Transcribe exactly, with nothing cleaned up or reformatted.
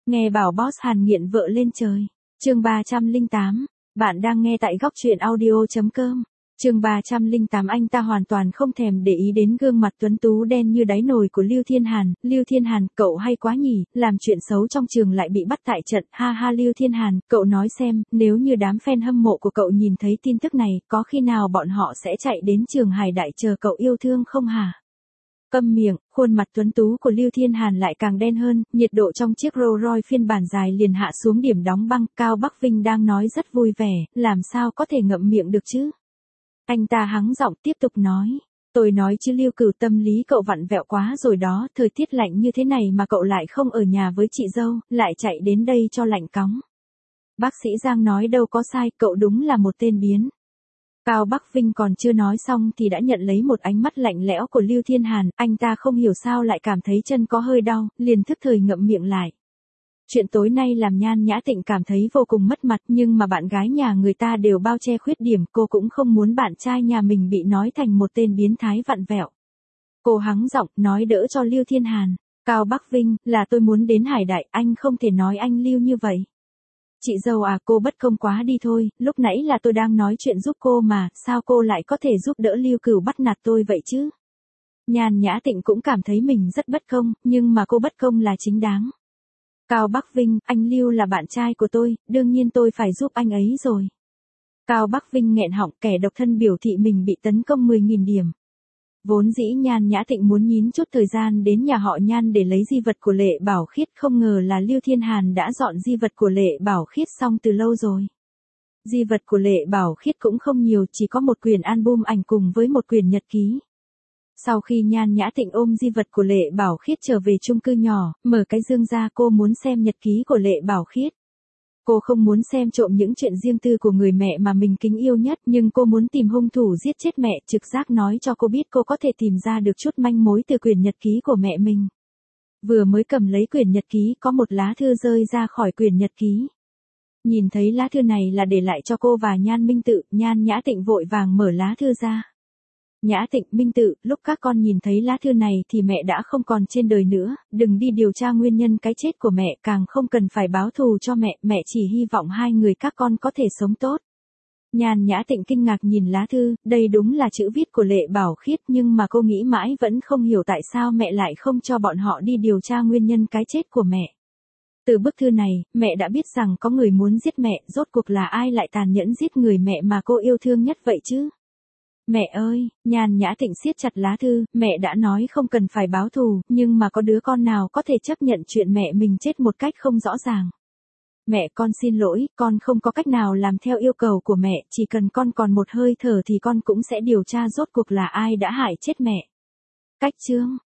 Nghe bảo boss Hàn nghiện vợ lên trời. Chương ba trăm lẻ tám. Bạn đang nghe tại góc truyện audio chấm com. Chương ba trăm lẻ tám. Anh ta hoàn toàn không thèm để ý đến gương mặt tuấn tú đen như đáy nồi của Lưu Thiên Hàn. Lưu Thiên Hàn, cậu hay quá nhỉ, làm chuyện xấu trong trường lại bị bắt tại trận. Ha ha Lưu Thiên Hàn, cậu nói xem, nếu như đám fan hâm mộ của cậu nhìn thấy tin tức này, có khi nào bọn họ sẽ chạy đến trường Hải Đại chờ cậu yêu thương không hả? Câm miệng, khuôn mặt tuấn tú của Lưu Thiên Hàn lại càng đen hơn, nhiệt độ trong chiếc Rolls Royce phiên bản dài liền hạ xuống điểm đóng băng. Cao Bắc Vinh đang nói rất vui vẻ, làm sao có thể ngậm miệng được chứ? Anh ta hắng giọng tiếp tục nói. Tôi nói chứ Lưu Cửu, tâm lý cậu vặn vẹo quá rồi đó, thời tiết lạnh như thế này mà cậu lại không ở nhà với chị dâu, lại chạy đến đây cho lạnh cóng. Bác sĩ Giang nói đâu có sai, cậu đúng là một tên biến. Cao Bắc Vinh còn chưa nói xong thì đã nhận lấy một ánh mắt lạnh lẽo của Lưu Thiên Hàn, anh ta không hiểu sao lại cảm thấy chân có hơi đau, liền thức thời ngậm miệng lại. Chuyện tối nay làm Nhan Nhã Tịnh cảm thấy vô cùng mất mặt, nhưng mà bạn gái nhà người ta đều bao che khuyết điểm, cô cũng không muốn bạn trai nhà mình bị nói thành một tên biến thái vặn vẹo. Cô hắng giọng nói đỡ cho Lưu Thiên Hàn. Cao Bắc Vinh, là tôi muốn đến Hải Đại, anh không thể nói anh Lưu như vậy. Chị dâu à, cô bất công quá đi thôi, lúc nãy là tôi đang nói chuyện giúp cô mà, sao cô lại có thể giúp đỡ Lưu Cửu bắt nạt tôi vậy chứ? Nhan Nhã Tịnh cũng cảm thấy mình rất bất công, nhưng mà cô bất công là chính đáng. Cao Bắc Vinh, anh Lưu là bạn trai của tôi, đương nhiên tôi phải giúp anh ấy rồi. Cao Bắc Vinh nghẹn họng, kẻ độc thân biểu thị mình bị tấn công mười nghìn điểm. Vốn dĩ Nhan Nhã Tịnh muốn nhín chút thời gian đến nhà họ Nhan để lấy di vật của Lệ Bảo Khiết, không ngờ là Lưu Thiên Hàn đã dọn di vật của Lệ Bảo Khiết xong từ lâu rồi. Di vật của Lệ Bảo Khiết cũng không nhiều, chỉ có một quyển album ảnh cùng với một quyển nhật ký. Sau khi Nhan Nhã Tịnh ôm di vật của Lệ Bảo Khiết trở về chung cư nhỏ, mở cái dương ra, cô muốn xem nhật ký của Lệ Bảo Khiết. Cô không muốn xem trộm những chuyện riêng tư của người mẹ mà mình kính yêu nhất, nhưng cô muốn tìm hung thủ giết chết mẹ. Trực giác nói cho cô biết cô có thể tìm ra được chút manh mối từ quyển nhật ký của mẹ mình. Vừa mới cầm lấy quyển nhật ký, có một lá thư rơi ra khỏi quyển nhật ký. Nhìn thấy lá thư này là để lại cho cô và Nhan Minh Tự, Nhan Nhã Tịnh vội vàng mở lá thư ra. Nhã Tịnh, Minh Tự, lúc các con nhìn thấy lá thư này thì mẹ đã không còn trên đời nữa, đừng đi điều tra nguyên nhân cái chết của mẹ, càng không cần phải báo thù cho mẹ, mẹ chỉ hy vọng hai người các con có thể sống tốt. Nhan Nhã Tịnh kinh ngạc nhìn lá thư, đây đúng là chữ viết của Lệ Bảo Khiết, nhưng mà cô nghĩ mãi vẫn không hiểu tại sao mẹ lại không cho bọn họ đi điều tra nguyên nhân cái chết của mẹ. Từ bức thư này, mẹ đã biết rằng có người muốn giết mẹ, rốt cuộc là ai lại tàn nhẫn giết người mẹ mà cô yêu thương nhất vậy chứ? Mẹ ơi, Nhan Nhã Tịnh siết chặt lá thư, mẹ đã nói không cần phải báo thù, nhưng mà có đứa con nào có thể chấp nhận chuyện mẹ mình chết một cách không rõ ràng. Mẹ, con xin lỗi, con không có cách nào làm theo yêu cầu của mẹ, chỉ cần con còn một hơi thở thì con cũng sẽ điều tra rốt cuộc là ai đã hại chết mẹ. Cách chương,